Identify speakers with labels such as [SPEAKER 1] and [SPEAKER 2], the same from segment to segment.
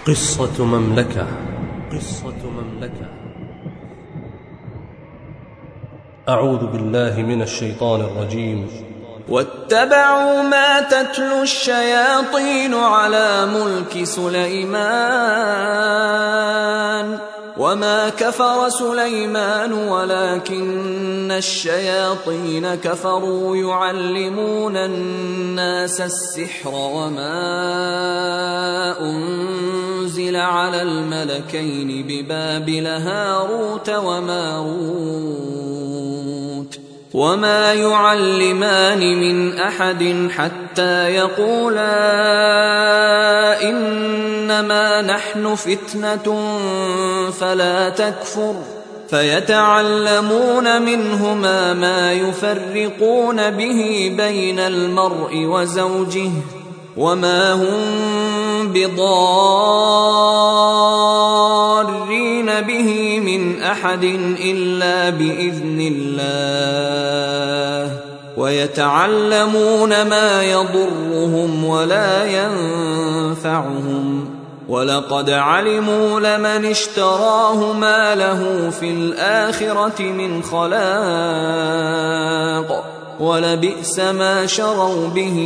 [SPEAKER 1] قصة مملكة. أعوذ بالله من الشيطان الرجيم.
[SPEAKER 2] واتبعوا ما تتلو الشياطين على ملك سليمان وما كفر سليمان ولكن الشياطين كفروا يعلمون الناس السحر وما أنزل على الملكين ببابل هاروت وماروت وما يعلمان من أحد حتى يقولا إنما نحن فتنة فلا تكفر فيتعلمون منهما ما يفرقون به بين المرء وزوجه وما هم بضارين به من أحد إلا بإذن الله ويتعلمون ما يضرهم ولا ينفعهم ولقد علموا لمن اشتراه ما له في الآخرة من خلاق ولبئس ما شروا به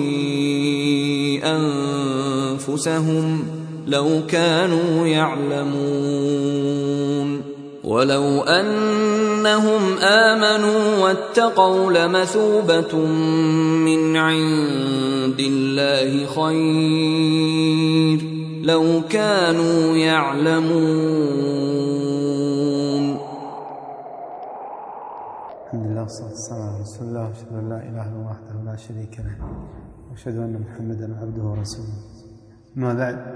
[SPEAKER 2] أنفسهم لو كانوا يعلمون ولو أنهم آمنوا واتقوا لمثوبة من عند الله خير لو كانوا يعلمون.
[SPEAKER 3] الحمد لله والصلاة والسلام على رسول الله وأشهد أن لا إله إلا الله وحده لا شريك له وأشهد أن محمدا عبده ورسوله. ما بعد،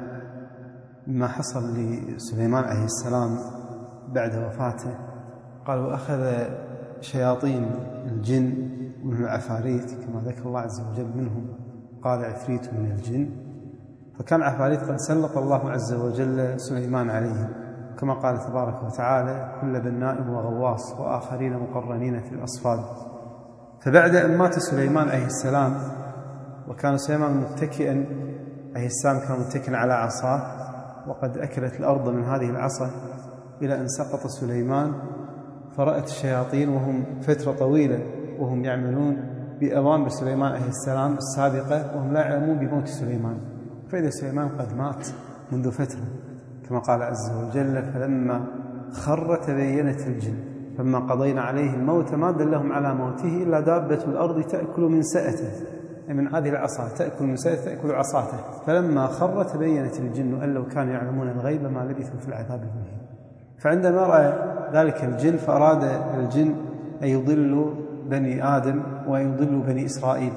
[SPEAKER 3] ما حصل لسليمان عليه السلام بعد وفاته قالوا أخذ شياطين الجن ومن العفاريت كما ذكر الله عز وجل منهم قال عفريت من الجن، فكان عفاريت قد سلط الله عز وجل سليمان عليهم كما قال تبارك وتعالى كل بناء وغواص وآخرين مقرنين في الأصفاد. فبعد أن مات سليمان عليه السلام وكان سليمان متكئا عليه السلام كان متكئا على عصاه وقد أكلت الأرض من هذه العصا إلى أن سقط سليمان، فرأت الشياطين وهم فترة طويلة وهم يعملون بأوامر سليمان عليه السلام السابقة وهم لا يعلمون بموت سليمان، فإذا سليمان قد مات منذ فترة كما قال عز وجل فلما خر تبينت الجن فلما قضينا عليه الموت ما دلهم على موته إلا دابة الأرض تأكل من سأته، من هذه العصا تأكل من سأته تأكل عصاته، فلما خر تبينت الجن أن لو كانوا يعلمون الغيب ما لبثوا في العذاب المهين. فعندما رأى ذلك الجن فأراد الجن أن يضلوا بني آدم ويضلوا بني إسرائيل،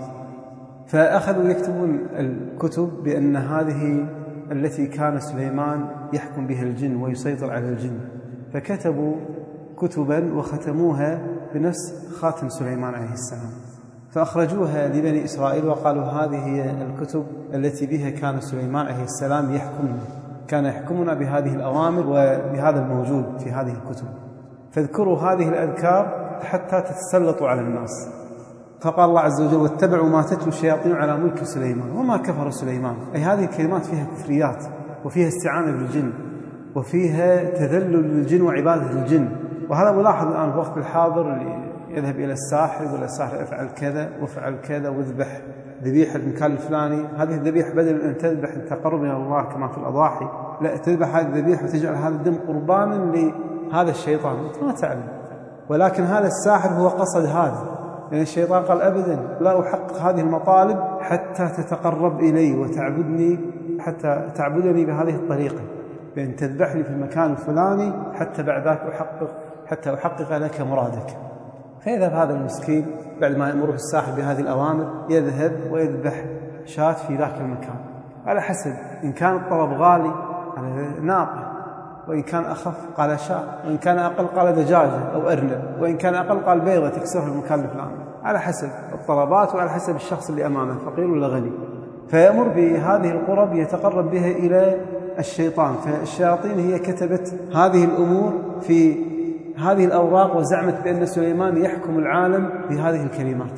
[SPEAKER 3] فأخذوا يكتبون الكتب بأن هذه التي كان سليمان يحكم بها الجن ويسيطر على الجن، فكتبوا كتبا وختموها بنفس خاتم سليمان عليه السلام فأخرجوها لبني إسرائيل وقالوا هذه هي الكتب التي بها كان سليمان عليه السلام يحكمنا، كان يحكمنا بهذه الأوامر وبهذا الموجود في هذه الكتب، فاذكروا هذه الأذكار حتى تتسلطوا على الناس. فقال الله عز وجل واتبعوا ما تتلو الشياطين على ملك سليمان وما كفر سليمان، أي هذه الكلمات فيها كفريات وفيها استعانة بالجن وفيها تذلل للجن وعبادة الجن، وهذا ملاحظ الآن في وقت الحاضر اللي يذهب إلى الساحر يقول الساحر افعل كذا وافعل كذا واذبح ذبيحة المكان الفلاني، هذه الذبيحة بدل أن تذبح التقرب إلى الله كما في الأضاحي لا تذبح هذه الذبيحة وتجعل هذا الدم قربانا لهذا الشيطان، أنت ما تعلم، ولكن هذا الساحر هو قصد هذا، لأن الشيطان قال أبدا لا أحقق هذه المطالب حتى تتقرب إلي وتعبدني حتى تعبدني بهذه الطريقة، بأن تذبح لي في المكان الفلاني حتى بعد ذلك أحقق لك مرادك. فيذهب هذا المسكين بعد ما يأمره الساحر بهذه الأوامر يذهب ويذبح شاة في ذاك المكان على حسب، إن كان الطلب غالي على ناقة، وإن كان أخف قال شاة، وإن كان أقل قال دجاجة أو أرنب، وإن كان أقل قال بيضة تكسرها المكان الفلاني، على حسب الطلبات وعلى حسب الشخص اللي أمامه فقير ولا غني. فيأمر بهذه القرب يتقرب بها إلى الشيطان، فالشياطين هي كتبت هذه الأمور في هذه الأوراق وزعمت بأن سليمان يحكم العالم بهذه الكلمات،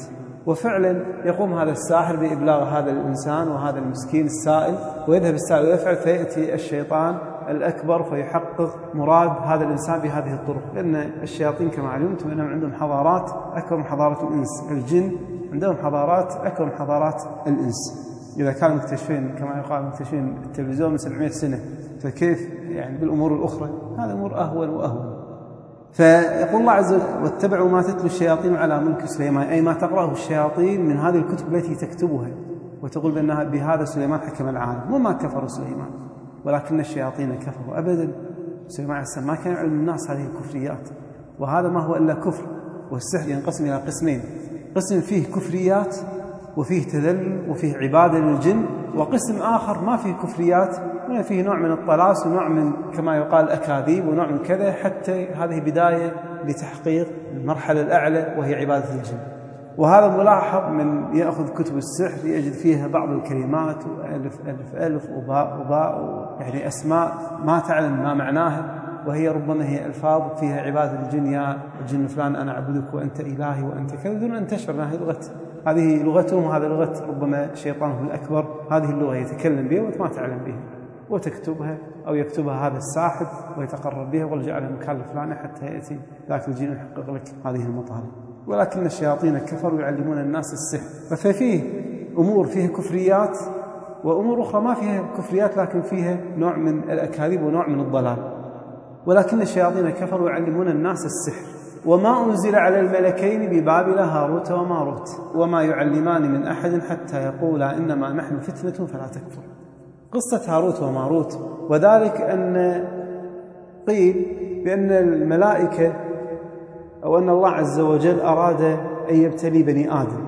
[SPEAKER 3] وفعلا يقوم هذا الساحر بإبلاغ هذا الإنسان وهذا المسكين السائل، ويذهب السائل ويفعل، فيأتي الشيطان الأكبر فيحقق مراد هذا الإنسان بهذه الطرق. لأن الشياطين كما علمتم أنهم عندهم حضارات أكبر من حضارة الإنس، الجن عندهم حضارات أكبر من حضارات الإنس. إذا كانوا مكتشفين كما يقال مكتشفين التلفزيون من 700 سنة، فكيف يعني بالأمور الأخرى؟ هذا أمور أهون وأهون. فيقول الله عز وجل: واتبعوا ما تتلو الشياطين على ملك سليمان، أي ما تقرأه الشياطين من هذه الكتب التي تكتبها وتقول بأنها بهذا سليمان حكم العالم. وما كفر سليمان ولكن الشياطين كفروا. أبدا، سليمان عليه السلام ما كان يعلم الناس هذه الكفريات، وهذا ما هو إلا كفر. والسحر ينقسم إلى قسمين: قسم فيه كفريات وفيه تذلل وفيه عبادة للجن، وقسم آخر ما فيه كفريات ولا فيه نوع من الطلاس ونوع من كما يقال أكاذيب ونوع من كذا، حتى هذه بداية لتحقيق المرحلة الأعلى وهي عبادة الجن. وهذا ملاحظ من يأخذ كتب السحر يجد فيها بعض الكلمات وألف ألف ألف وباء وباء، يعني أسماء ما تعلم ما معناها، وهي ربما هي ألفاظ فيها عبادة الجن: يا الجن فلان أنا أعبدك وأنت إلهي وأنت كذا، دون أن تشعر أنها هذه لغتهم، وهذا لغة ربما شيطانه الأكبر. هذه اللغة يتكلم بها وأنت ما تعلم بها، وتكتبها أو يكتبها هذا الساحر ويتقرب بها ويجعلها مكان فلانة حتى يأتي ذاك الجن يحقق لك هذه المطالب. ولكن الشياطين كفروا يعلمون الناس السحر. ففيه أمور فيها كفريات وأمور أخرى ما فيها كفريات لكن فيها نوع من الأكاذيب ونوع من الضلال. ولكن الشياطين كفروا يعلمون الناس السحر. وما أنزل على الملكين ببابل هاروت وماروت وما يعلمان من أحد حتى يقولا إنما نحن فتنة فلا تكفر. قصة هاروت وماروت، وذلك أن قيل بأن الملائكة أو أن الله عز وجل أراد أن يبتلي بني آدم،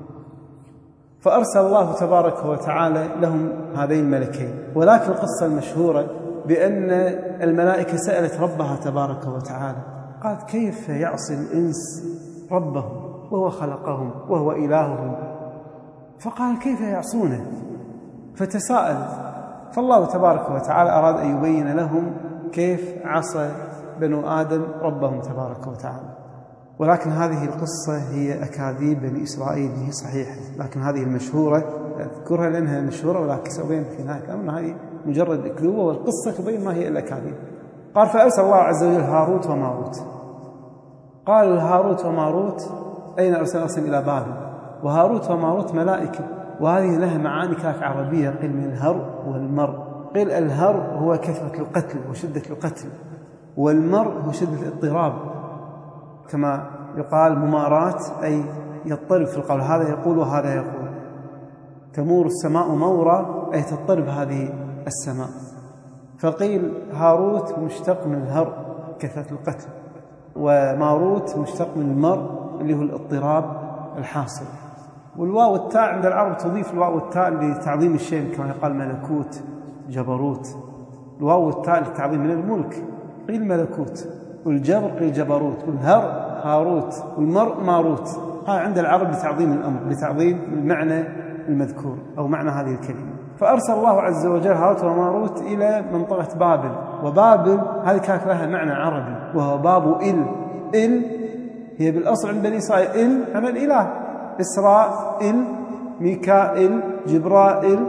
[SPEAKER 3] فأرسل الله تبارك وتعالى لهم هذين الملكين. ولكن القصة المشهورة بأن الملائكة سألت ربها تبارك وتعالى، قالت: كيف يعصي الإنس ربهم وهو خلقهم وهو إلههم؟ فقال: كيف يعصونه؟ فتساءل، فالله تبارك وتعالى أراد أن يبين لهم كيف عصى بنو آدم ربهم تبارك وتعالى. ولكن هذه القصة هي أكاذيب بني إسرائيل، هي صحيحة، لكن هذه المشهورة أذكرها لأنها مشهورة، ولكن سأبين في نهاية الأمر هذه مجرد أكذوبة، والقصة تبين ما هي إلا أكاذيب. قال: فأرسل الله عز وجل هاروت وماروت. قال هاروت وماروت: أين أرسل إلى بابل، وهاروت وماروت ملائكة، وهذه لها معاني كانت عربية، قيل من الهر والمر. قيل الهر هو كثرة القتل وشدة القتل، والمر هو شدة الاضطراب، كما يقال ممارات أي يضطرب في القول، هذا يقول وهذا يقول. تمور السماء مورا أي تضطرب هذه السماء. فقيل هاروت مشتق من الهر كثرة القتل، وماروت مشتق من المر اللي هو الاضطراب الحاصل. والواو والتاء عند العرب تضيف الواو والتاء لتعظيم الشيء، كما يقال ملكوت جبروت. الواو والتاء للتعظيم من الملك قيل ملكوت، والجبر قيل جبروت، والهر هاروت، والمر ماروت. هذا عند العرب لتعظيم الأمر، لتعظيم المعنى المذكور أو معنى هذه الكلمة. فأرسل الله عز وجل هاروت وماروت إلى منطقة بابل. وبابل هذه كانت لها معنى عربي وهو باب إل هي بالأصل عند بني إسرائيل إل عن الإله، إسرائيل، ميكائيل، جبرائيل،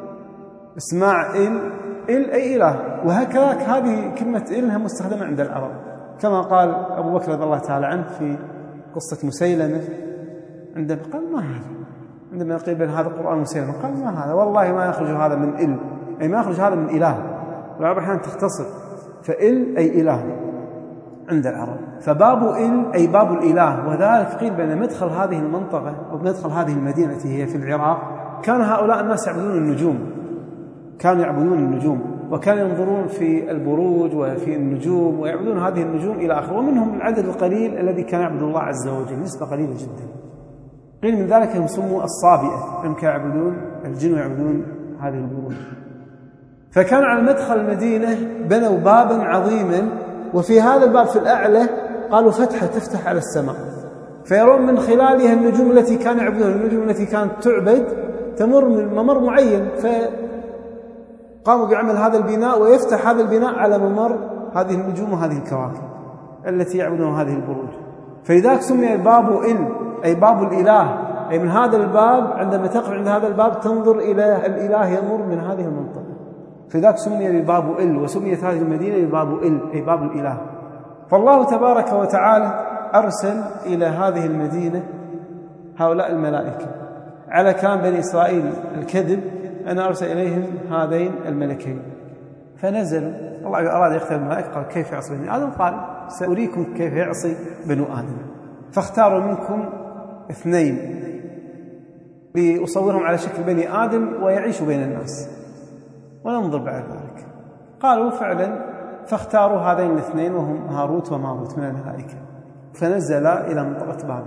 [SPEAKER 3] إسماعيل، إل أي إله. وهكذا هذه كلمة إلها مستخدمة عند العرب، كما قال أبو بكر رضي الله تعالى عنه في قصة مسيلمة عندما قال: ما هذا؟ عندما قيل بأن هذا القرآن مسيلمة قال: ما هذا؟ والله ما يخرج هذا من إل، أي ما يخرج هذا من إله. والعرب أحيانا تختصر، فإل أي إله عند العرب. فباب إل أي باب الإله. وذلك قيل بأن مدخل هذه المنطقة أو مدخل هذه المدينة التي هي في العراق كان هؤلاء الناس يعبدون النجوم، كانوا يعبدون النجوم، وكانوا ينظرون في البروج وفي النجوم ويعبدون هذه النجوم إلى آخره. ومنهم العدد القليل الذي كان يعبد الله عز وجل، نسبة قليلة جدا. قيل من ذلك هم سموا الصابئة، هم كانوا يعبدون الجن ويعبدون هذه البروج. فكان على مدخل المدينة بنوا بابا عظيما، وفي هذا الباب في الأعلى قالوا فتحة تفتح على السماء، فيرون من خلالها النجوم التي كانوا يعبدون، النجوم التي كانت تعبد تمر من ممر معين. فقاموا بعمل هذا البناء ويفتح هذا البناء على ممر هذه النجوم وهذه الكواكب التي يعبدون هذه البروج. فلذلك سمي باب إل أي باب الإله، أي من هذا الباب، عندما تقف عند هذا الباب تنظر إلى الإله يمر من هذه المنطقة، فذاك سمي بباب إل، وسميت هذه المدينة بباب إل أي باب الإله. فالله تبارك وتعالى أرسل إلى هذه المدينة هؤلاء الملائكة على كلام بني إسرائيل الكذب أن أرسل إليهم هذين الملكين، فنزلوا. الله أراد يختار الملائكة، قال كيف يعصي بني آدم؟ قال سأريكم كيف يعصي بنو آدم. فاختاروا منكم 2 لأصورهم على شكل بني آدم ويعيشوا بين الناس وننظر بعد ذلك. قالوا فعلا، فاختاروا هذين 2 وهم هاروت وماروت من الملائكة، فنزل إلى منطقة بابل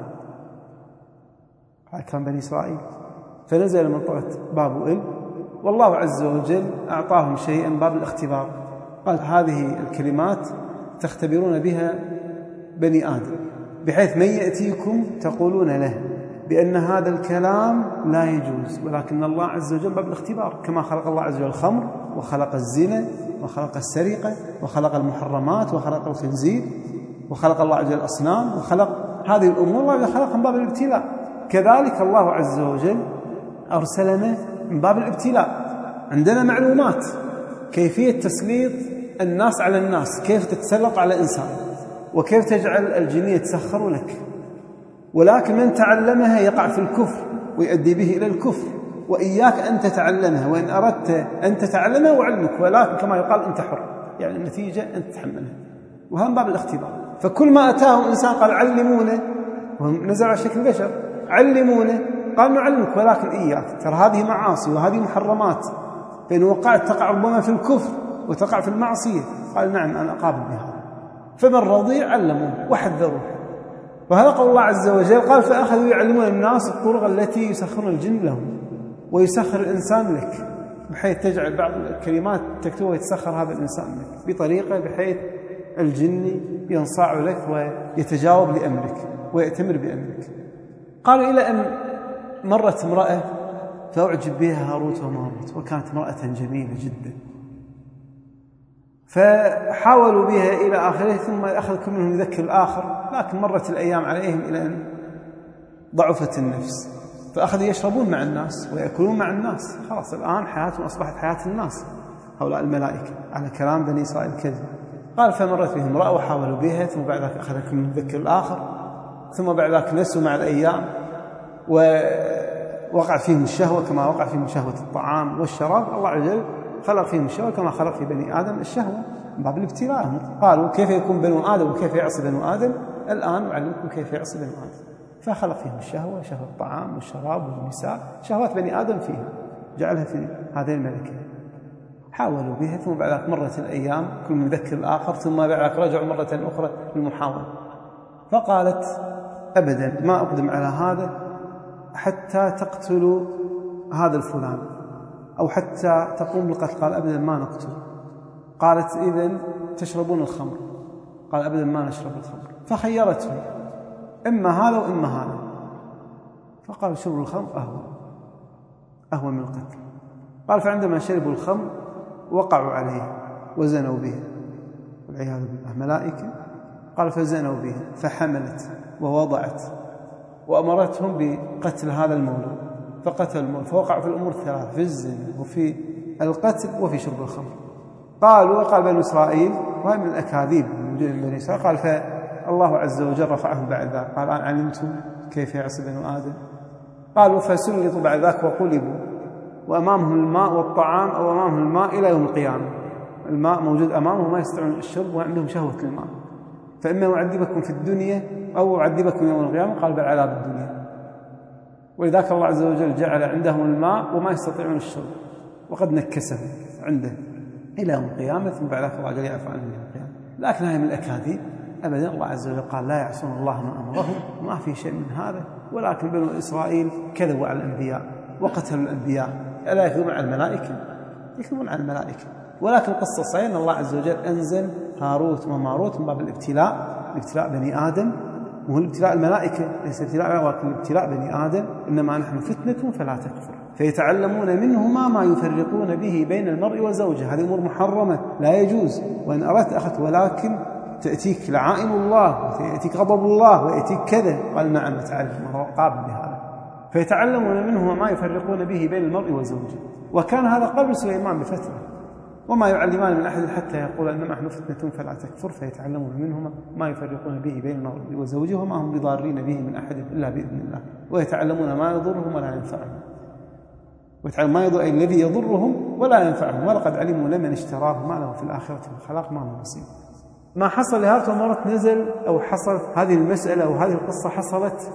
[SPEAKER 3] على كلام بني إسرائيل، فنزل إلى منطقة بابل. والله عز وجل أعطاهم شيئا، باب الاختبار. قال هذه الكلمات تختبرون بها بني آدم، بحيث من يأتيكم تقولون له بأن هذا الكلام لا يجوز، ولكن الله عز وجل باب الاختبار. كما خلق الله عز وجل الخمر، وخلق الزنا، وخلق السرقة، وخلق المحرمات، وخلق الخنزير، وخلق الله عز وجل الأصنام، وخلق هذه الأمور، الله خلقها من باب الابتلاء. كذلك الله عز وجل أرسلنا من باب الابتلاء. عندنا معلومات كيفية تسليط الناس على الناس، كيف تتسلط على إنسان، وكيف تجعل الجنية يتسخر لك، ولكن من تعلمها يقع في الكفر ويؤدي به إلى الكفر. وإياك أن تتعلمها، وإن أردت أن تتعلمها وعلمك، ولكن كما يقال أنت حر، يعني النتيجة أنت تتحملها. وهم باب الاختبار. فكل ما أتاهم إنسان قال علمونه، وهم نزلوا على شكل بشر، علمونه، قال نعلمك ولكن إياك، ترى هذه معاصي وهذه محرمات، فإن وقعت تقع ربما في الكفر وتقع في المعصية. قال نعم أنا أقابل بهذا. فمن رضي علموه وحذروه. وهذا قول الله عز وجل، قال فأخذوا يعلمون الناس الطرق التي يسخرون الجن لهم ويسخر الإنسان لك، بحيث تجعل بعض الكلمات تكتبها ويتسخر هذا الإنسان لك بطريقة بحيث الجن ينصاع لك ويتجاوب لأمرك ويأتمر بأمرك. قالوا إلى أن مرت امرأة فأعجب بها هاروت وماروت، وكانت امرأة جميلة جدا، فحاولوا بها إلى آخره، ثم أخذ كل منهم يذكر الآخر، لكن مرت الأيام عليهم إلى أن ضعفت النفس، فأخذوا يشربون مع الناس ويأكلون مع الناس. خلاص الآن حياتهم أصبحت حياة الناس، هؤلاء الملائكة على كلام بني إسرائيل كذب. قال فمرت بهم امرأة وحاولوا بها، ثم بعد ذلك أخذ كل منهم يذكر الآخر، ثم بعد ذلك نسوا مع الأيام ووقع فيهم الشهوة كما وقع فيهم شهوة الطعام والشراب. الله عز وجل خلق فيهم الشهوة كما خلق في بني آدم الشهوة من باب الابتلاء. قالوا كيف يكون بنو آدم وكيف يعصي بنو آدم؟ الآن أعلمكم كيف يعصي بنو آدم. فخلق فيهم الشهوة، شهوة الطعام والشراب والنساء، شهوات بني آدم فيها، جعلها في هذين الملكين. حاولوا بها، ثم بعد ذلك مرت الأيام كل من يذكر الآخر، ثم بعد ذلك رجعوا مرة أخرى للمحاولة. فقالت أبدا ما أقدم على هذا حتى تقتلوا هذا الفلان، أو حتى تقوم بالقتل. قال أبدا ما نقتل. قالت إذن تشربون الخمر؟ قال أبدا ما نشرب الخمر. فخيرتهم إما هذا وإما هذا، فقال شرب الخمر أهون من القتل. قال فعندما شربوا الخمر وقعوا عليه وزنوا به والعياذ بالله ملائكة. قال فزنوا به فحملت ووضعت، وأمرتهم بقتل هذا المولود، فقتل المولود، فوقعوا في الأمور الثلاث، في الزنا وفي القتل وفي شرب الخمر. قالوا وقال بني إسرائيل، وهي من الأكاذيب موجودة من بني إسرائيل، قال فالله عز وجل رفعهم بعد ذلك. قال الآن علمتم كيف يعصي بنو آدم؟ قالوا فسلطوا بعد ذلك وقلبوا، وأمامهم الماء والطعام، أو أمامهم الماء إلى يوم القيامة. الماء موجود أمامهم ما يستطيعون الشرب وعندهم شهوة الماء، فإما أعذبكم في الدنيا أو أعذبكم يوم القيامة. قال بل عذاب الدنيا. ولذلك الله عز وجل جعل عندهم الماء وما يستطيعون الشرب، وقد نكسهم عنده إلى يوم القيامة، ثم بعد ذلك الله جل يعفو عنهم يوم القيامة. لكن هذه من الأكاذيب أبدا. الله عز وجل قال لا يعصون الله ما أمرهم، وما في شيء من هذا. ولكن بنو إسرائيل كذبوا على الأنبياء وقتلوا الأنبياء. ألا يكذبون على الملائكة؟ يكذبون على الملائكة. ولكن القصة صحيحة أن الله عز وجل أنزل هاروت وماروت من باب الابتلاء، ابتلاء بني آدم، وهو الابتلاء الملائكة، ليس ابتلاء ولكن ابتلاء بني آدم. إنما نحن فتنة فلا تكفر، فيتعلمون منهما ما يفرقون به بين المرء وزوجه. هذه أمور محرمة لا يجوز، وإن أردت أخذت، ولكن تأتيك لعائن الله ويأتيك غضب الله ويأتيك كذا. قال نعم تعلم، وهو قابل بهذا. فيتعلمون منه ما يفرقون به بين المرء وزوجه. وكان هذا قبل سليمان بفترة. وما يعلمان من أحد حتى يقول إنما نحن فتنة فلا تكفر، فيتعلمون منهما ما يفرقون به بين المرء وزوجه وما هم بضارين به من أحد إلا بإذن الله، ويتعلمون ما يضرهم ولا ينفعهم. ويتعلمون ما يضر الذي يضرهم ولا ينفعهم، ولقد علموا لمن اشتراه ما له في الآخرة من خلاق ما له نصيب. ما حصل لهذه المرة نزل أو حصل هذه المسألة أو هذه القصة حصلت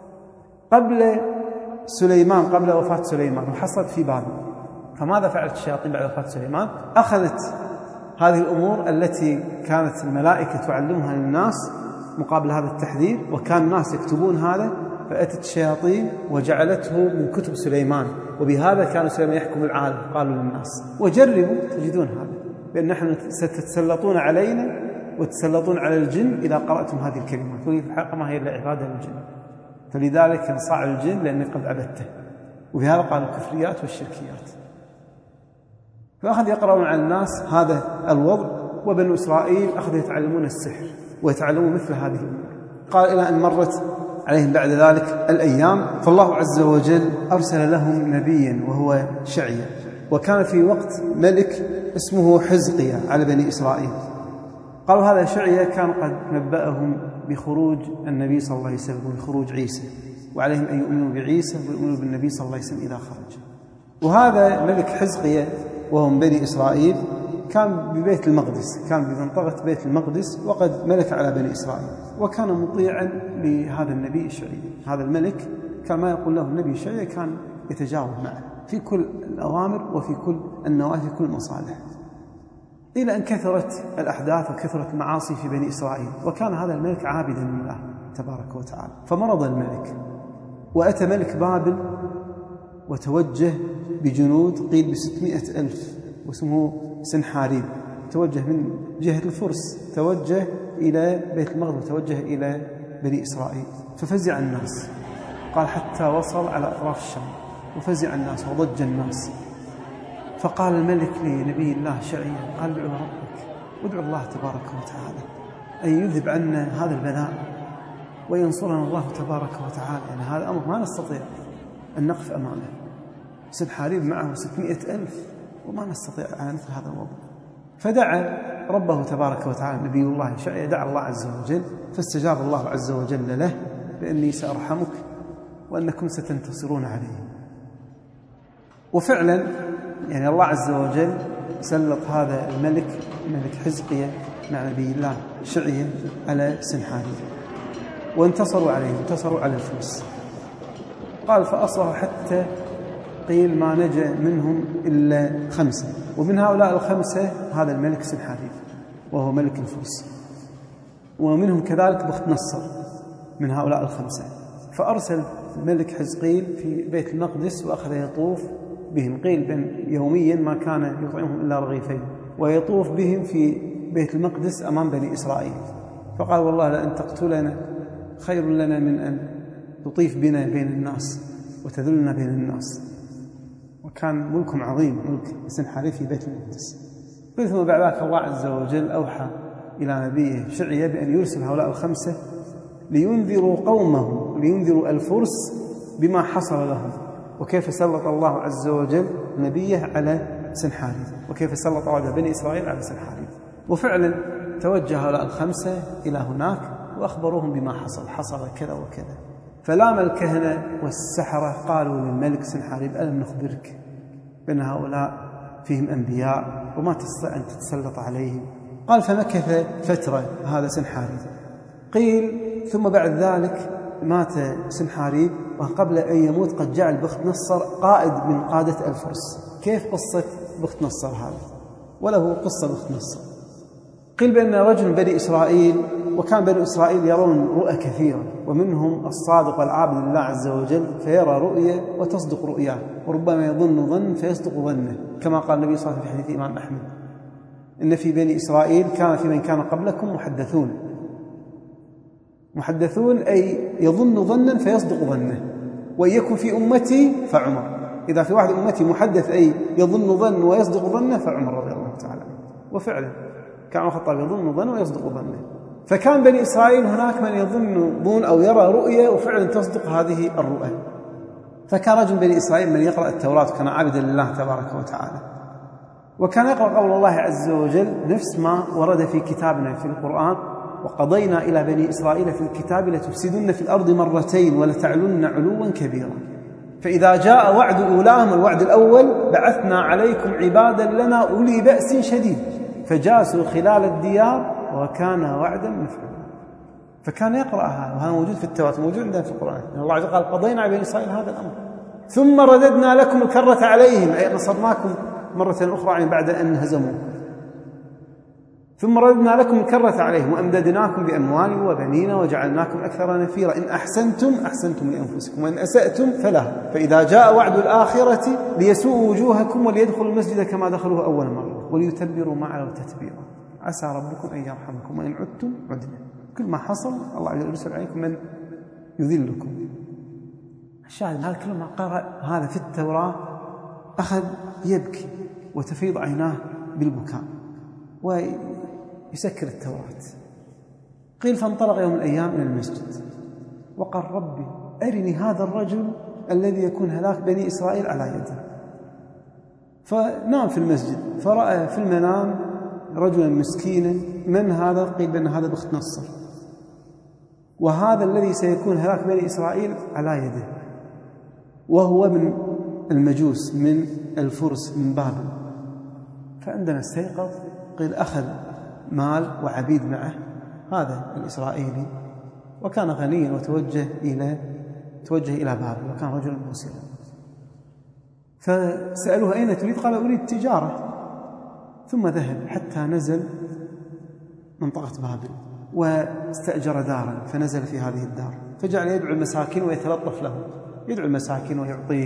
[SPEAKER 3] قبل سليمان، قبل وفاة سليمان، وحصلت في بابل. فماذا فعلت الشياطين بعد وفاة سليمان؟ أخذت هذه الأمور التي كانت الملائكة تعلمها للناس مقابل هذا التحذير، وكان الناس يكتبون هذا، فأتت الشياطين وجعلته من كتب سليمان، وبهذا كان سليمان يحكم العالم. قالوا للناس وجربوا تجدون هذا، بأن نحن ستتسلطون علينا وتسلطون على الجن إذا قرأتم هذه الكلمات، وفي الحقيقة ما هي إلا عبادة للجن، فلذلك انصاع الجن لأني قد عبدته. وبهذا قالوا الكفريات والشركيات. فأخذ يقرأون على الناس هذا الوضع، وبنو إسرائيل أخذوا يتعلمون السحر ويتعلمون مثل هذه الأمور. قال إلى أن مرت عليهم بعد ذلك الأيام، فالله عز وجل أرسل لهم نبيا وهو شعيا، وكان في وقت ملك اسمه حزقيا على بني إسرائيل. قالوا هذا شعيا كان قد نبأهم بخروج النبي صلى الله عليه وسلم وبخروج عيسى، وعليهم أن يؤمنوا بعيسى ويؤمنوا بالنبي صلى الله عليه وسلم إذا خرج. وهذا ملك حزقيا وهو من بني إسرائيل كان ببيت المقدس، كان بمنطقة بيت المقدس، وقد ملك على بني إسرائيل، وكان مطيعا لهذا النبي الشعيا. هذا الملك كان ما يقول له النبي الشعيا كان يتجاوب معه في كل الأوامر وفي كل النواهي في كل المصالح، إلى أن كثرت الأحداث وكثرت المعاصي في بني إسرائيل. وكان هذا الملك عابدا لله تبارك وتعالى. فمرض الملك، وأتى ملك بابل وتوجه بجنود قيل ب600,000، واسمه سنحاريب، توجه من جهة الفرس، توجه إلى بيت المقدس وتوجه إلى بني إسرائيل. ففزع الناس، قال حتى وصل على أطراف الشام، وفزع الناس وضج الناس. فقال الملك لنبي الله شعيا، قال ادعوا ربك، وادعوا الله تبارك وتعالى أن يذهب عنا هذا البلاء وينصرنا الله تبارك وتعالى. يعني هذا أمر ما نستطيع أن نقف أمامه. سنحاريب معه 600,000 وما نستطيع على مثل هذا الوضع. فدعا ربه تبارك وتعالى نبي الله شعيا، دعا الله عز وجل، فاستجاب الله عز وجل له بأني سأرحمك وأنكم ستنتصرون عليه. وفعلا يعني الله عز وجل سلط هذا الملك، ملك حزقيا مع نبي الله شعيا، على سنحاريب، وانتصروا عليه، انتصروا على الفرس. قال فأصبحوا حتى قيل ما نجا منهم إلا 5، ومن هؤلاء 5 هذا الملك سنحاريب وهو ملك الفرس، ومنهم كذلك بخت نصر من هؤلاء 5. فأرسل الملك حزقيل في بيت المقدس وأخذ يطوف بهم، قيل بأن يوميا ما كان يطعمهم إلا رغيفين، ويطوف بهم في بيت المقدس أمام بني إسرائيل. فقال والله لأن تقتلنا خير لنا من أن تطيف بنا بين الناس وتذلنا بين الناس. وكان ملكهم عظيم، ملك سنحاريب في بيت المقدس. ثم بعد ذلك الله عز وجل أوحى إلى نبيه شعيا بأن يرسل هؤلاء 5 لينذروا قومهم، لينذروا الفرس بما حصل لهم، وكيف سلط الله عز وجل نبيه على سنحاريب، وكيف سلط على بني إسرائيل على سنحاريب. وفعلا توجه هؤلاء 5 إلى هناك وأخبروهم بما حصل كذا وكذا. فلام الكهنة والسحرة قالوا للملك سنحاريب ألم نخبرك بأن هؤلاء فيهم أنبياء وما تستطيع أن تتسلط عليهم؟ قال فمكث فترة هذا سنحاريب. قيل ثم بعد ذلك مات سنحاريب، وقبل أن يموت قد جعل بخت نصر قائد من قادة الفرس. كيف قصة بخت نصر هذا؟ وله قصة بخت نصر. قيل بأن رجل بني إسرائيل، وكان بني إسرائيل يرون رؤى كثيرة، ومنهم الصادق والعابد لله عز وجل فيرى رؤية وتصدق رؤياه، وربما يظن ظن فيصدق ظنه، كما قال النبي صلى الله عليه وسلم في حديث الإمام أحمد إن في بني إسرائيل كان في من كان قبلكم محدثون أي يظن ظنا فيصدق ظنه، وإن يكن في أمتي فعمر. إذا في واحد أمتي محدث أي يظن ظن ويصدق ظنه فعمر رضي الله تعالى. وفعلا كان الخطاب يظن ظن ويصدق ظنه. فكان بني إسرائيل هناك من يظن ظن أو يرى رؤية وفعلا تصدق هذه الرؤى. فكان رجل بني إسرائيل من يقرأ التوراة وكان عابدا لله تبارك وتعالى، وكان يقرأ قول الله عز وجل نفس ما ورد في كتابنا في القرآن: وقضينا إلى بني إسرائيل في الكتاب لتفسدن في الأرض مرتين ولتعلن علوا كبيرا، فإذا جاء وعد أولاهم الوعد الأول بعثنا عليكم عبادا لنا أولي بأس شديد فجاسوا خلال الديار وكان وعدا مفعولا. فكان يقرأ هذا، وهذا موجود في التوراة، موجود عندنا في القرآن. الله عز وجل قال: قضينا على بني إسرائيل هذا الأمر ثم رددنا لكم الكرة عليهم، أي نصرناكم مرة أخرى يعني بعد أن هزموكم. ثم رددنا لكم الكرة عليهم وأمددناكم بأموال وبنين وجعلناكم أكثر نفيرا إن أحسنتم أحسنتم لأنفسكم وإن أسأتم فلها فإذا جاء وعد الآخرة ليسوءوا وجوهكم وليدخلوا المسجد كما دخلوه أول مرة وليتبروا ما علوا تتبيرا عسى ربكم أن يرحمكم وإن عدتم عدنا. كل ما حصل الله يرسل عليكم من يذلكم. الشاهد هذا كل ما قرأ هذا في التوراة أخذ يبكي وتفيض عيناه بالبكاء ويسكر التوراة. قيل فانطلق يوم من الأيام إلى المسجد وقال: ربي أرني هذا الرجل الذي يكون هلاك بني إسرائيل على يده. فنام في المسجد فرأى في المنام رجلا مسكينا. من هذا؟ قيل بأن هذا بخت نصر، وهذا الذي سيكون هلاك بني إسرائيل على يده، وهو من المجوس من الفرس من بابل. فعندما استيقظ قيل أخذ مال وعبيد معه هذا الإسرائيلي، وكان غنيا وتوجه إلى بابل، وكان رجلا مسلما. فسألوه: أين تريد؟ قال: أريد تجارة. ثم ذهب حتى نزل منطقة بابل واستأجر دارا، فنزل في هذه الدار فجعل يدعو المساكين ويتلطف لهم، يدعو المساكين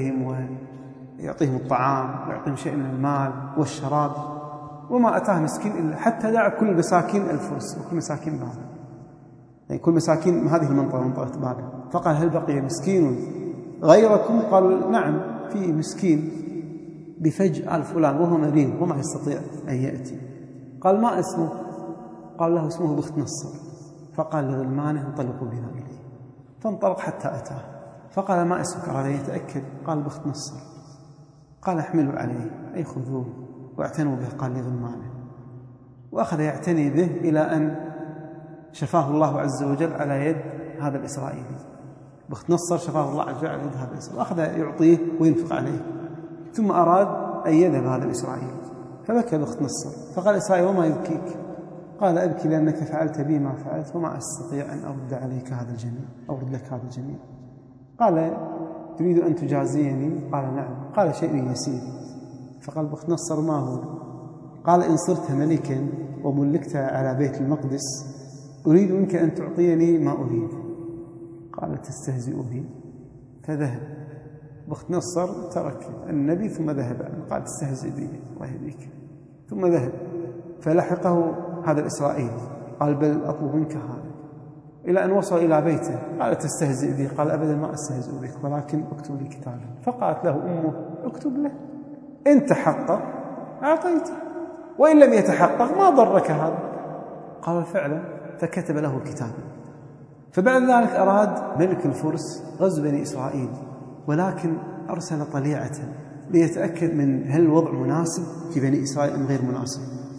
[SPEAKER 3] ويعطيهم الطعام ويعطيهم شيء من المال والشراب، وما أتاه مسكين إلا حتى دعا كل مساكين الفرس وكل مساكين بابل، يعني كل مساكين هذه المنطقة منطقة بابل. فقال: هل بقي مسكين غيركم؟ قالوا: نعم، في مسكين بفج آل فلان وهو مريض وما يستطيع أن يأتي. قال: ما اسمه؟ قال: له اسمه بخت نصر. فقال لغلمانه: انطلقوا بنا إليه. فانطلق حتى أتاه فقال: ما اسمك؟ أراد يتأكد. قال: بخت نصر. قال: احملوا عليه، أي خذوه واعتنوا به. قال لغلمانه، وأخذ يعتني به إلى أن شفاه الله عز وجل على يد هذا الإسرائيلي. بخت نصر شفاه الله عز وجل على يد هذا الإسرائيلي، وأخذ يعطيه وينفق عليه. ثم أراد أن يذهب هذا الإسرائيلي فبكى بخت نصر. فقال إسرائيل: وما يبكيك؟ قال: أبكي لأنك فعلت بي ما فعلت وما أستطيع أن أرد عليك هذا الجميع، أرد لك هذا الجميع. قال: تريد أن تجازيني؟ قال: نعم. قال: شيء يسير. فقال بخت نصر: ما هو؟ قال: إن صرت ملكا وملكت على بيت المقدس أريد منك أن تعطيني ما أريد. قال: تستهزئ بي؟ فذهب. بخت نصر ترك النبي ثم ذهب. قال: تستهزئ بي، الله يهديك. ثم ذهب فلحقه هذا الإسرائيلي. قال: بل أطلب منك هذا. إلى أن وصل إلى بيته قال: تستهزئ بي؟ قال: أبدا ما أستهزئ بك، ولكن اكتب لي كتابا. فقالت له أمه: اكتب له، إن تحقق أعطيته وإن لم يتحقق ما ضرك هذا. قال: فعلا. فكتب له كتابا. فبعد ذلك أراد ملك الفرس غزو بني إسرائيل، ولكن أرسل طليعة ليتأكد من هل الوضع مناسب في بني إسرائيل أم غير مناسب.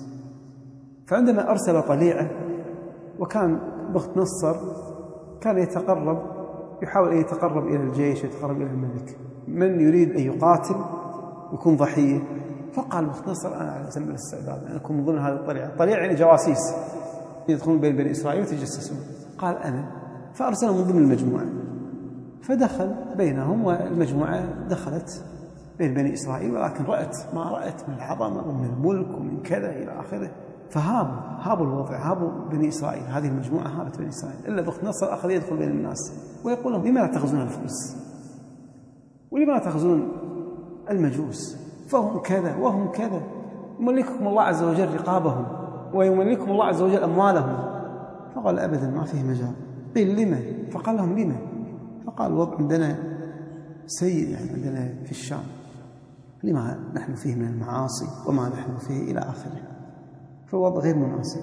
[SPEAKER 3] فعندما أرسل طليعة، وكان بخت نصر كان يحاول أن يتقرب إلى الجيش ويتقرب إلى الملك، من يريد أن يقاتل يكون ضحية. فقال بخت نصر: أنا على سبيل الاستعداد أن أكون من ضمن هذه الطليعة. الطليعة يعني جواسيس يدخلون بين بني إسرائيل ويتجسسون. قال: أنا. فأرسلهم من ضمن المجموعة، فدخل بينهم، والمجموعة دخلت بين بني إسرائيل، ولكن رأت ما رأت من العظمة ومن الملك ومن كذا إلى آخره، فهابوا الوضع، هابوا بني إسرائيل. هذه المجموعة هابت بني إسرائيل. إلا بخت نصر أخذ يدخل بين الناس ويقول لهم: لما لا تغزون الفرس؟ ولما لا تغزون المجوس؟ فهم كذا وهم كذا، يملككم الله عز وجل رقابهم ويملككم الله عز وجل أموالهم. فقال: أبدا ما فيه مجال. قيل: لما؟ فقال لهم: لما؟ فقال: الوضع عندنا سيء، يعني عندنا في الشام لما نحن فيه من المعاصي وما نحن فيه إلى آخره، فالوضع غير مناسب.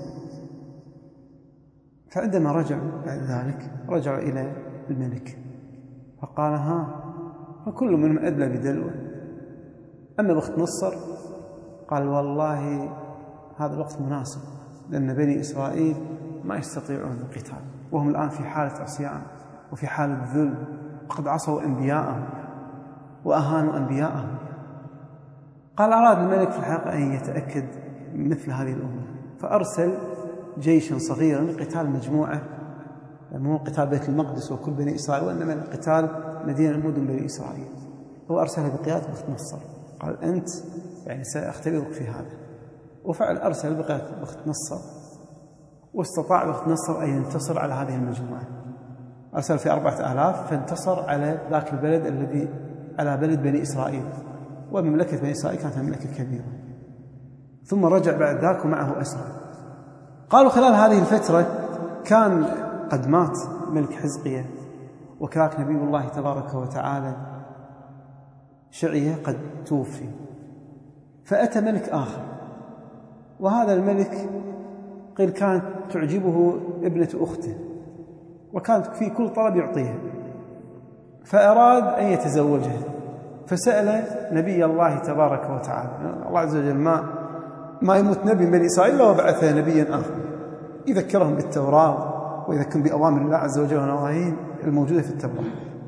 [SPEAKER 3] فعندما رجعوا بعد ذلك رجعوا إلى الملك فقال: ها فكل منهم أدلى بدلوه. أما بخت نصر قال والله هذا الوقت مناسب، لأن بني إسرائيل ما يستطيعون القتال، وهم الآن في حالة عصيان وفي حالة ذل، وقد عصوا أنبياءهم وأهانوا أنبياءهم. قال أراد الملك في الحقيقة أن يتأكد مثل هذه الأمور، فأرسل جيشا صغيرا لقتال مجموعة، مو قتال بيت المقدس وكل بني إسرائيل، وإنما قتال مدينة مدن بني إسرائيل. هو أرسل بقيادة بخت نصر، قال أنت يعني سأختبرك في هذا. وفعل أرسل بقيادة بخت نصر، واستطاع بخت نصر أن ينتصر على هذه المجموعة. أرسل في 4000 فانتصر على ذاك البلد الذي على بلد بني إسرائيل، ومملكة بني إسرائيل كانت مملكة كبيرة. ثم رجع بعد ذاك ومعه أسرى. قالوا خلال هذه الفترة كان قد مات ملك حزقية، وكذلك نبي الله تبارك وتعالى شعية قد توفي. فأتى ملك آخر، وهذا الملك قيل كانت تعجبه ابنة أخته، وكانت في كل طلب يعطيها، فأراد أن يتزوجها. فسأل نبي الله تبارك وتعالى. الله عز وجل ما يموت نبي من بني إسرائيل إلا وبعث نبيا آخر يذكرهم بالتوراة ويذكرهم بأوامر الله عز وجل ونواهيه الموجودة في التوراة.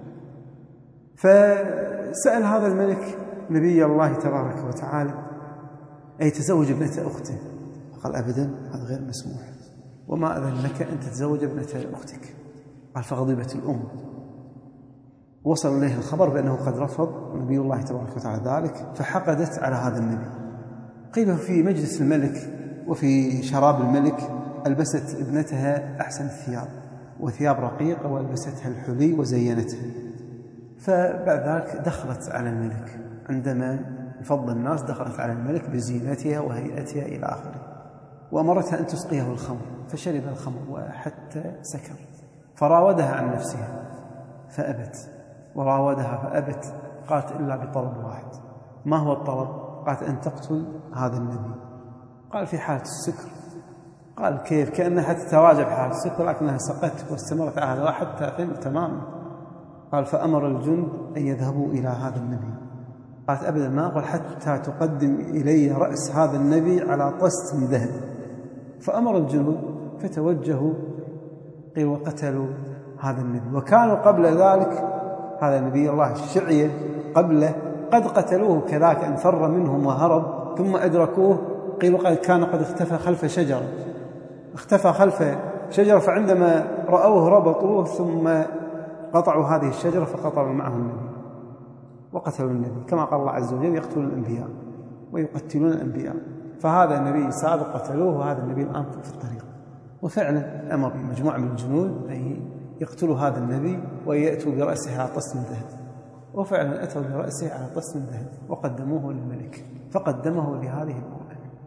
[SPEAKER 3] فسأل هذا الملك نبي الله تبارك وتعالى أن يتزوج ابنة أخته، قال أبدا، هذا غير مسموح، وما أذن لك أن تتزوج ابنة أختك. قال فغضبت الأم، وصل إليه الخبر بأنه قد رفض نبي الله تبارك وتعالى ذلك، فحقدت على هذا النبي. قيل في مجلس الملك وفي شراب الملك ألبست ابنتها أحسن الثياب وثياب رقيقة، وألبستها الحلي وزينتها. فبعد ذلك دخلت على الملك، عندما فضل الناس دخلت على الملك بزينتها وهيئتها إلى آخره، وأمرتها أن تسقيه الخمر، فشرب الخمر وحتى سكر. فراودها عن نفسها فأبت، وراودها فأبت. قالت إلا بطلب واحد. ما هو الطلب؟ قالت أن تقتل هذا النبي. قال في حالة السكر. قال كيف؟ كأنها حتى تراجع في حالة السكر، لكنها سقت واستمرت على هذا حتى فهم تماما. قال فأمر الجند أن يذهبوا إلى هذا النبي. قالت أبدا ما أقول حتى تقدم إلي رأس هذا النبي على طست من ذهب. فأمر الجنود فتوجهوا قيل وقتلوا هذا النبي. وكانوا قبل ذلك هذا نبي الله الشعية قبله قد قتلوه كذاك، أن فر منهم وهرب، ثم أدركوه. قيل وقد كان قد اختفى خلف شجرة، فعندما رأوه ربطوه ثم قطعوا هذه الشجرة فقطعوا معه النبي وقتلوا النبي، كما قال الله عز وجل يقتلون الأنبياء ويقتلون الأنبياء. فهذا النبي سابق قتلوه، وهذا النبي الآن في الطريق. وفعلا أمر مجموعة من الجنود أن يقتلوا هذا النبي ويأتوا برأسه على طست من ذهب. وفعلا أتوا برأسه على طست من ذهب وقدموه للملك، فقدمه لهذه الأمة.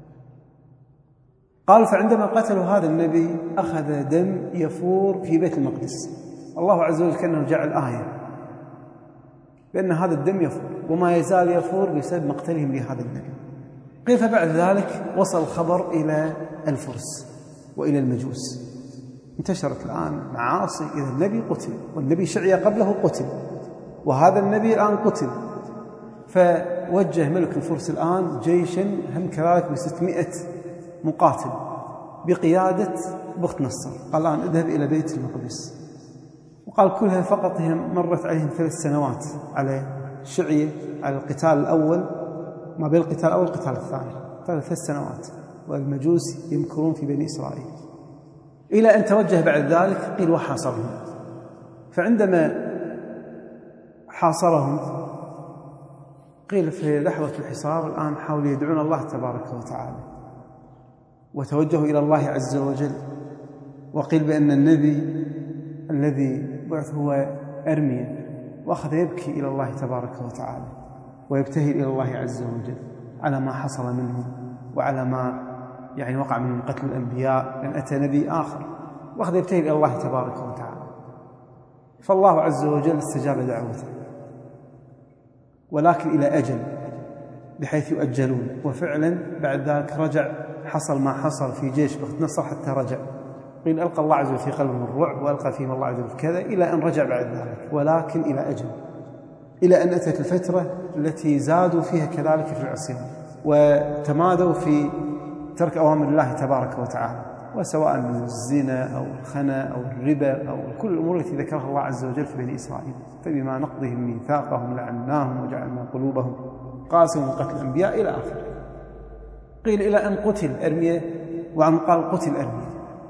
[SPEAKER 3] قال فعندما قتلوا هذا النبي أخذ دم يفور في بيت المقدس. الله عز وجل كأنه جعل آية بأن هذا الدم يفور، وما يزال يفور بسبب مقتلهم لهذا النبي. قيل فبعد ذلك وصل الخبر إلى الفرس وإلى المجوس. انتشرت الآن معاصي، إذا النبي قتل، والنبي شعية قبله قتل، وهذا النبي الآن قتل. فوجه ملك الفرس الآن جيشا هم كذلك ب600 مقاتل بقيادة بخت نصر. قال الآن اذهب إلى بيت المقدس. وقال كلها فقط مرت عليهم 3 سنوات على شعية، على القتال الأول، ما بين القتال الأول والقتال الثاني 3 سنوات، والمجوس يمكرون في بني إسرائيل، إلى أن توجه بعد ذلك قيل وحاصرهم. فعندما حاصرهم قيل في لحظة الحصار الآن حاولوا يدعون الله تبارك وتعالى وتوجهوا إلى الله عز وجل. وقيل بأن النبي الذي بعث هو أرميا، وأخذ يبكي إلى الله تبارك وتعالى ويبتهل إلى الله عز وجل على ما حصل منهم، وعلى ما يعني وقع من قتل الأنبياء، لأن أتى نبي آخر، وأخذ يبتهل إلى الله تبارك وتعالى. فالله عز وجل استجاب دعوته، ولكن إلى أجل بحيث يؤجلون. وفعلا بعد ذلك رجع، حصل ما حصل في جيش بخت نصر حتى رجع. قيل ألقى الله عز وجل في قلبهم الرعب، وألقى فيهم الله عز وجل كذا، إلى أن رجع بعد ذلك، ولكن إلى أجل. إلى أن أتت الفترة التي زادوا فيها كذلك في العصيان وتمادوا في ترك أوامر الله تبارك وتعالى، وسواء من الزنا أو الخنا أو الربا أو كل الأمور التي ذكرها الله عز وجل في بني إسرائيل. فبما نقضهم ميثاقهم لعناهم وجعلنا قلوبهم قاسية من قتل الأنبياء إلى آخره. قيل إلى أن قتل أرمية، وعن قال قتل أرمية،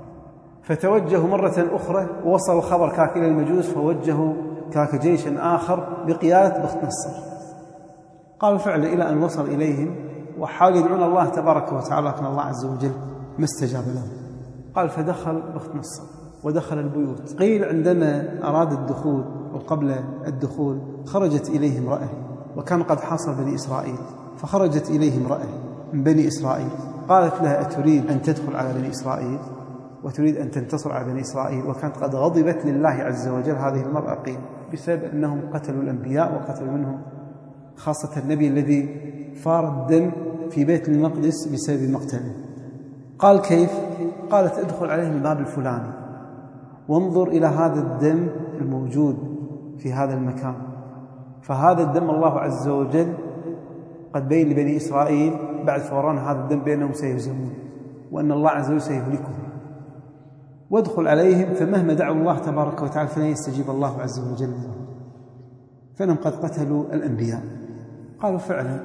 [SPEAKER 3] فتوجهوا مرة أخرى ووصل الخبر كاك إلى المجوس، فوجهوا كاك جيشا آخر بقيادة بخت نصر. قالوا فعلا إلى أن وصل إليهم وحاولوا يدعون الله تبارك وتعالى، لكن الله عز وجل ما استجاب لهم. قال فدخل بخت نصر ودخل البيوت. قيل عندما أراد الدخول وقبل الدخول خرجت إليه امرأة، وكان قد حاصر بني إسرائيل، فخرجت إليه امرأة من بني إسرائيل قالت لها أتريد أن تدخل على بني إسرائيل وتريد أن تنتصر على بني إسرائيل؟ وكانت قد غضبت لله عز وجل هذه المرأة قيل بسبب أنهم قتلوا الأنبياء، وقتلوا منهم خاصة النبي الذي فار الدم في بيت المقدس بسبب مقتله. قال كيف؟ قالت ادخل عليه من الباب الفلاني وانظر إلى هذا الدم الموجود في هذا المكان، فهذا الدم الله عز وجل قد بين لبني إسرائيل بعد فوران هذا الدم بينهم سيهزمون، وأن الله عز وجل سيهلكهم. وادخل عليهم فمهما دعوا الله تبارك وتعالى فلن يستجيب الله عز وجل لهم، فإنهم قد قتلوا الأنبياء. قالوا فعلا،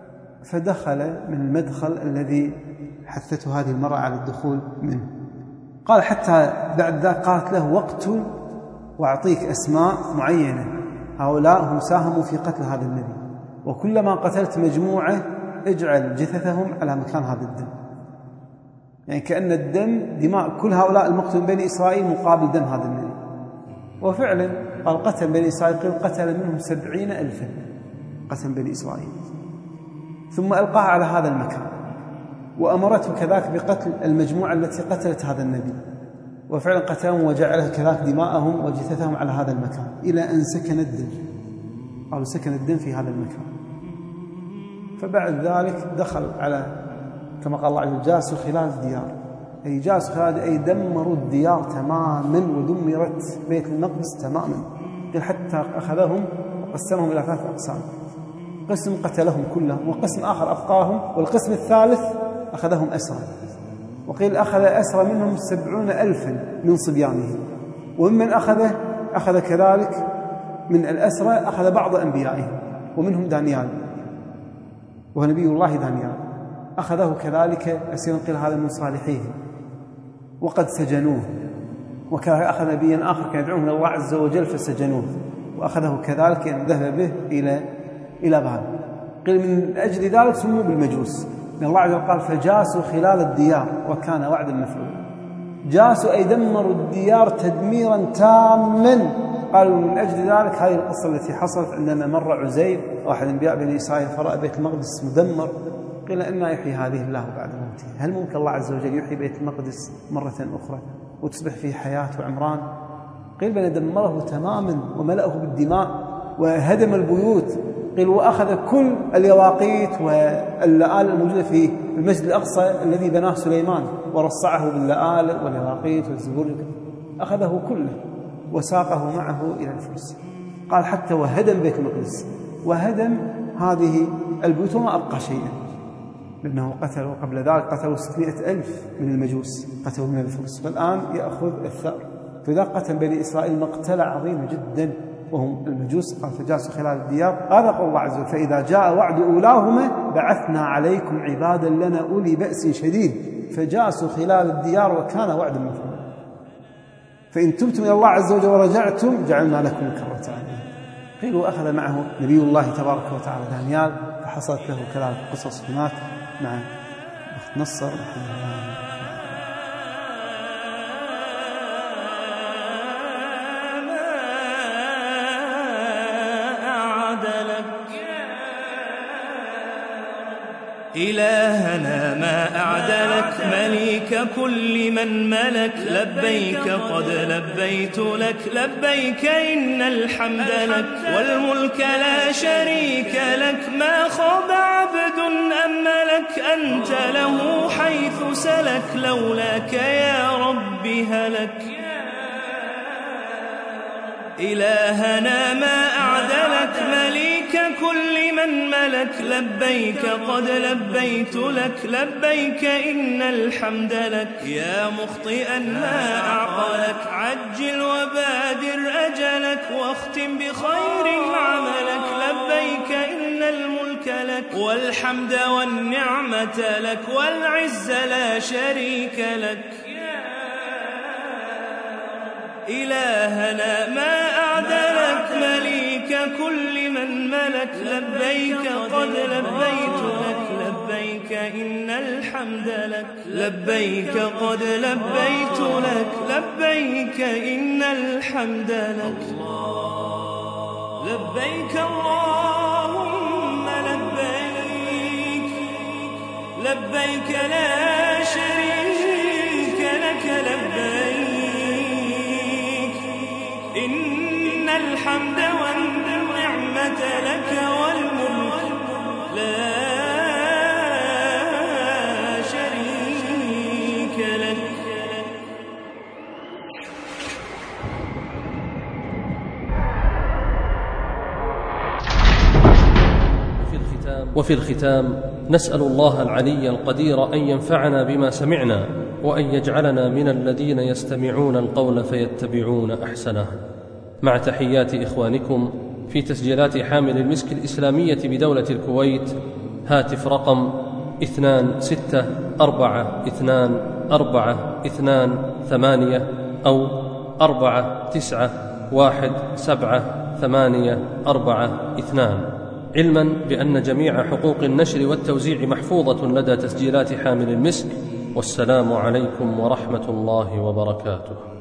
[SPEAKER 3] فدخل من المدخل الذي حثته هذه المرأة على الدخول منه. قال حتى بعد ذلك قالت له واقتل وأعطيك أسماء معينة، هؤلاء هم ساهموا في قتل هذا النبي، وكلما قتلت مجموعة اجعل جثثهم على مكان هذا الدم. يعني كأن الدم دماء كل هؤلاء المقتول من بني إسرائيل مقابل دم هذا النبي. وفعلا قال قتل بني إسرائيل، قتل منهم 70,000 قتل بني إسرائيل، ثم ألقاها على هذا المكان، وأمرته كذلك بقتل المجموعة التي قتلت هذا النبي، وفعلا قتلهم وجعلها كذلك دماءهم وجثثهم على هذا المكان إلى أن سكن الدم. قالوا سكن الدم في هذا المكان. فبعد ذلك دخل على كما قال الله عز وجل جاسوا خلال الديار، أي جاسوا خلال أي دمروا الديار تماما، ودمرت بيت المقدس تماما. قيل حتى أخذهم وقسمهم إلى 3 أقسام، قسم قتلهم كلهم، وقسم آخر أبقاهم، والقسم الثالث أخذهم أسرى. وقيل أخذ أسرى منهم 70,000 من صبيانهم، وممن أخذ كذلك من الأسرى أخذ بعض أنبيائهم، ومنهم دانيال وهو نبي الله دانيال، أخذه كذلك أسيرا، قيل هذا من صالحيهم، وقد سجنوه. وكان أخذ نبيا آخر كان يدعوه إلى الله عز وجل فسجنوه، وأخذه كذلك أن ذهب به إلى بابل. قيل من أجل ذلك سموا بالمجوس، لأن الله عز وجل قال فجاسوا خلال الديار وكان وعدا مفعولا. جاسوا أي دمروا الديار تدميرا تاما. قالوا من أجل ذلك هذه القصة التي حصلت عندما مر عزير واحد أنبياء بني إسرائيل فرأى بيت المقدس مدمر، قيل إنا يحيي هذه الله بعد موته. هل ممكن الله عز وجل يحيي بيت المقدس مرة أخرى وتصبح فيه حياة وعمران؟ قيل بل دمره تماما وملأه بالدماء وهدم البيوت. قيل وأخذ كل اليواقيت واللآل الموجودة في المسجد الأقصى الذي بناه سليمان، ورصعه باللآل واليواقيت والزبور، أخذه كله وساقه معه إلى الفرس. قال حتى وهدم بيت المقدس وهدم هذه البيوت وما أبقى شيئا، لأنه قتلوا قبل ذلك قتلوا 600,000 من المجوس، قتلوا من الفرس، فالآن يأخذ الثأر. فإذا قتل بني إسرائيل مقتلة عظيمة جدا وهم المجوس. قال فجاسوا خلال الديار، هذا قول الله عز وجل فإذا جاء وعد أولاهما بعثنا عليكم عبادا لنا أولي بأس شديد فجاسوا خلال الديار وكان وعدا مفعولا فإن تبتم إلى الله عز وجل ورجعتم جعلنا لكم كرة عينين. قيل وأخذ معه نبي الله تبارك وتعالى دانيال، فحصلت له كذلك قصص هناك مع بخت نصر رحمه الله.
[SPEAKER 4] إلهنا ما أعدلك مليك كل من ملك، لبيك قد لبيت لك لبيك إن الحمد لك والملك لا شريك لك، ما خاب عبد أملك أنت له حيث سلك، لولاك يا رب هلك. إلهنا ما أعدلك مليك كل من ملك لبيك قد لبيت لك لبيك إن الحمد لك يا مخطئا ما أعقلك عجل وبادر أجلك واختم بخير عملك لبيك إن الملك لك والحمد والنعمة لك والعز لا شريك لك إلهنا ما أعدلك مليك كل من ملك لبيك قد لبيت لك لبيك إن الحمد لك لبيك قد لبيت لك لبيك إن الحمد لك لبيك اللهم لبيك لبيك لا شريك لك لبيك إن الحمد والنعمة لك والملك لا شريك لك
[SPEAKER 1] وفي الختام نسأل الله العلي القدير أن ينفعنا بما سمعنا وأن يجعلنا من الذين يستمعون القول فيتبعون أحسنه. مع تحيات إخوانكم في تسجيلات حامل المسك الإسلامية بدولة الكويت. هاتف رقم 26422428 أو 49177842. علما بأن جميع حقوق النشر والتوزيع محفوظة لدى تسجيلات حامل المسك. والسلام عليكم ورحمة الله وبركاته.